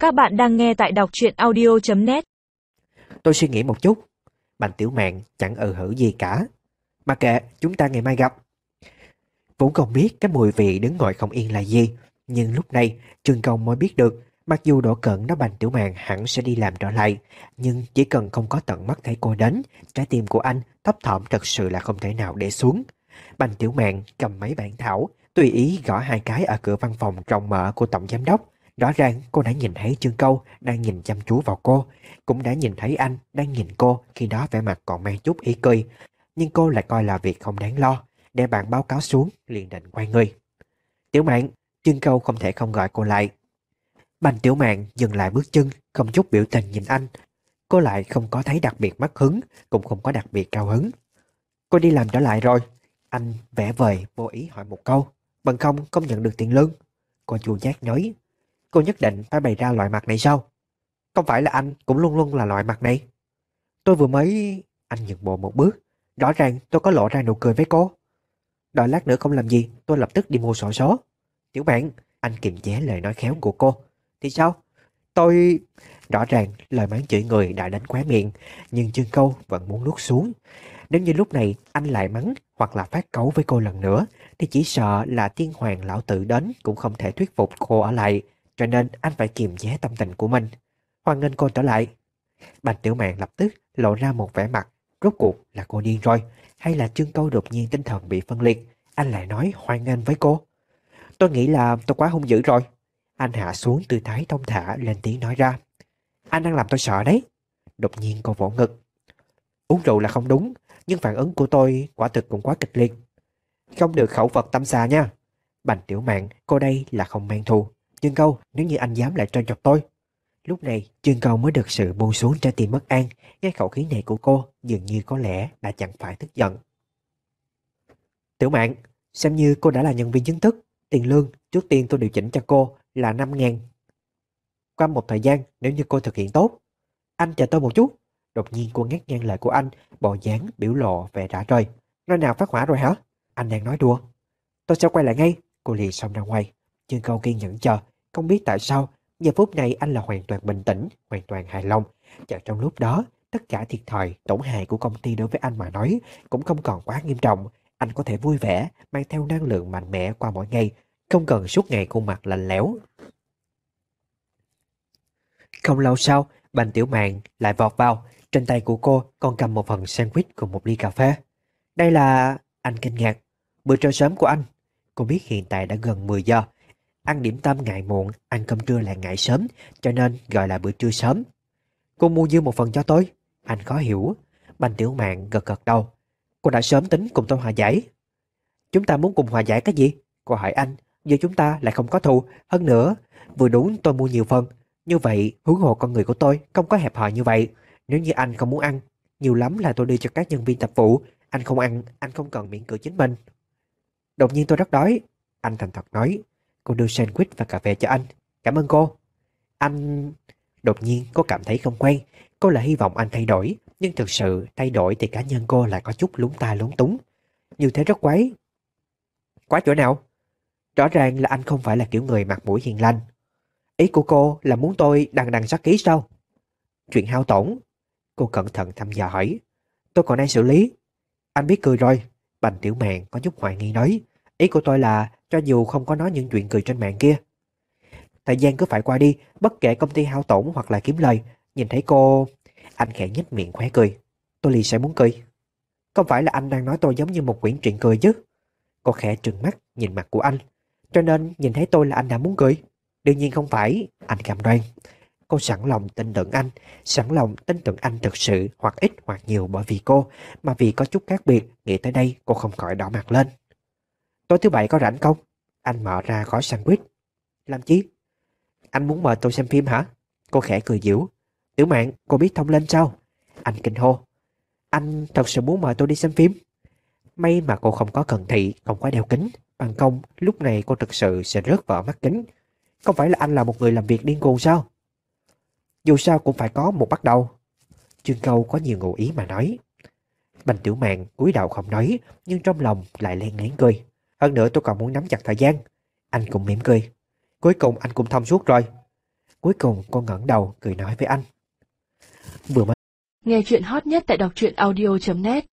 Các bạn đang nghe tại đọc truyện audio.net. Tôi suy nghĩ một chút. Bành Tiểu Mạn chẳng hử gì cả. Mà kệ, chúng ta ngày mai gặp. Vốn không biết cái mùi vị đứng ngồi không yên là gì, nhưng lúc này Trương Công mới biết được. Mặc dù Đỗ Cẩn nói Bành Tiểu Mạn hẳn sẽ đi làm trở lại, nhưng chỉ cần không có tận mắt thấy cô đến, trái tim của anh thấp thỏm thật sự là không thể nào để xuống. Bành Tiểu Mạn cầm mấy bản thảo, tùy ý gõ hai cái ở cửa văn phòng rộng mở của tổng giám đốc. Rõ ràng cô đã nhìn thấy Trương Câu đang nhìn chăm chú vào cô, cũng đã nhìn thấy anh đang nhìn cô, khi đó vẻ mặt còn mang chút ý cười. Nhưng cô lại coi là việc không đáng lo, để bạn báo cáo xuống liền định quay người. Tiểu Mạn, Trương Câu không thể không gọi cô lại. Bành Tiểu Mạn dừng lại bước chân, không chút biểu tình nhìn anh. Cô lại không có thấy đặc biệt mất hứng, cũng không có đặc biệt cao hứng. Cô đi làm trở lại rồi. Anh vẽ vời vô ý hỏi một câu. Bằng không nhận được tiền lương. Cô chua chát nói. Cô nhất định phải bày ra loại mặt này sao? Không phải là anh cũng luôn luôn là loại mặt này. Tôi vừa mới... Anh nhượng bộ một bước. Rõ ràng tôi có lộ ra nụ cười với cô. Đợi lát nữa không làm gì, tôi lập tức đi mua xổ số. Tiểu Bạn, anh kiềm chế lời nói khéo của cô. Thì sao? Tôi... Rõ ràng lời mắng chửi người đã đến khóe miệng, nhưng Trương Câu vẫn muốn nuốt xuống. Nếu như lúc này anh lại mắng hoặc là phát cáu với cô lần nữa, thì chỉ sợ là Thiên Hoàng lão tử đến cũng không thể thuyết phục cô ở lại, cho nên anh phải kiềm chế tâm tình của mình. Hoan nghênh cô trở lại. Bành Tiểu Mạn lập tức lộ ra một vẻ mặt, rốt cuộc là cô điên rồi, hay là Trương Câu đột nhiên tinh thần bị phân liệt, anh lại nói hoan nghênh với cô. Tôi nghĩ là tôi quá hung dữ rồi. Anh hạ xuống tư thái thông thả lên tiếng nói ra. Anh đang làm tôi sợ đấy. Đột nhiên cô vỗ ngực. Uống rượu là không đúng, nhưng phản ứng của tôi quả thực cũng quá kịch liệt. Không được khẩu Phật tâm xà nha. Bành Tiểu Mạn, cô đây là không mang thù. Trương Câu, nếu như anh dám lại trêu chọc tôi. Lúc này, Trương Câu mới được sự buông xuống trái tim bất an. Nghe khẩu khí này của cô, dường như có lẽ đã chẳng phải tức giận. Tiểu Mạn, xem như cô đã là nhân viên chính thức. Tiền lương, trước tiên tôi điều chỉnh cho cô là 5.000. Qua một thời gian, nếu như cô thực hiện tốt. Anh chờ tôi một chút. Đột nhiên cô ngắt ngang lời của anh, bộ dáng biểu lộ vẻ rã rời. Nơi nào phát hỏa rồi hả? Anh đang nói đùa. Tôi sẽ quay lại ngay. Cô liền xông ra ngoài. Trương Câu kiên nhẫn chờ. Không biết tại sao, giờ phút này anh là hoàn toàn bình tĩnh, hoàn toàn hài lòng. Chợt trong lúc đó, tất cả thiệt thòi, tổn hại của công ty đối với anh mà nói cũng không còn quá nghiêm trọng. Anh có thể vui vẻ, mang theo năng lượng mạnh mẽ qua mỗi ngày, không cần suốt ngày khuôn mặt lạnh lẽo. Không lâu sau, Bành Tiểu Mạn lại vọt vào. Trên tay của cô còn cầm một phần sandwich cùng một ly cà phê. Đây là... Anh kinh ngạc. Bữa trưa sớm của anh. Cô biết hiện tại đã gần 10 giờ. Ăn điểm tâm ngại muộn, ăn cơm trưa lại ngại sớm, cho nên gọi là bữa trưa sớm. Cô mua dư một phần cho tôi. Anh khó hiểu. Bành Tiểu Mạn gật gật đầu. Cô đã sớm tính cùng tôi hòa giải. Chúng ta muốn cùng hòa giải cái gì? Cô hỏi anh. Giờ chúng ta lại không có thù. Hơn nữa, vừa đúng tôi mua nhiều phần. Như vậy, huống hồ con người của tôi không có hẹp hòi như vậy. Nếu như anh không muốn ăn, nhiều lắm là tôi đi cho các nhân viên tập vụ. Anh không ăn, anh không cần miễn cưỡng chính mình. Đột nhiên tôi rất đói. Anh thành thật nói. Cô đưa sandwich và cà phê cho anh. Cảm ơn cô. Anh... Đột nhiên cô cảm thấy không quen. Cô là hy vọng anh thay đổi. Nhưng thực sự thay đổi thì cá nhân cô lại có chút lúng ta lúng túng. Như thế rất quái. Quái chỗ nào? Rõ ràng là anh không phải là kiểu người mặt mũi hiền lành. Ý của cô là muốn tôi đằng đằng sát khí sao? Chuyện hao tổn. Cô cẩn thận thăm dò hỏi. Tôi còn đang xử lý. Anh biết cười rồi. Bành Tiểu Mạn có chút hoài nghi nói. Ý của tôi là cho dù không có nói những chuyện cười trên mạng kia, thời gian cứ phải qua đi, bất kể công ty hao tổn hoặc là kiếm lời. Nhìn thấy cô... Anh khẽ nhếch miệng khóe cười. Tôi liền sẽ muốn cười. Không phải là anh đang nói tôi giống như một quyển truyện cười chứ? Cô khẽ trừng mắt nhìn mặt của anh. Cho nên nhìn thấy tôi là anh đã muốn cười? Đương nhiên không phải. Anh cam đoan. Cô sẵn lòng tin tưởng anh. Sẵn lòng tin tưởng anh thực sự, hoặc ít hoặc nhiều bởi vì cô, mà vì có chút khác biệt. Nghĩ tới đây cô không khỏi đỏ mặt lên. Tối thứ bảy có rảnh không? Anh mở ra gói sandwich. Làm chi? Anh muốn mời tôi xem phim hả? Cô khẽ cười giễu. Tiểu Mạn, cô biết thông lên sao? Anh kinh hô. Anh thật sự muốn mời tôi đi xem phim? May mà cô không có cận thị, không có đeo kính. Bằng không, lúc này cô thực sự sẽ rớt vỡ mắt kính. Không phải là anh là một người làm việc điên cuồng sao? Dù sao cũng phải có một bắt đầu. Trương Câu có nhiều ngụ ý mà nói. Bành Tiểu Mạn cúi đầu không nói, nhưng trong lòng lại len lén cười. Hơn nữa tôi còn muốn nắm chặt thời gian. Anh cũng mỉm cười. Cuối cùng anh cũng thông suốt rồi. Cuối cùng cô ngẩng đầu cười nói với anh. Vừa mới Nghe chuyện hot nhất tại đọc truyện audio.net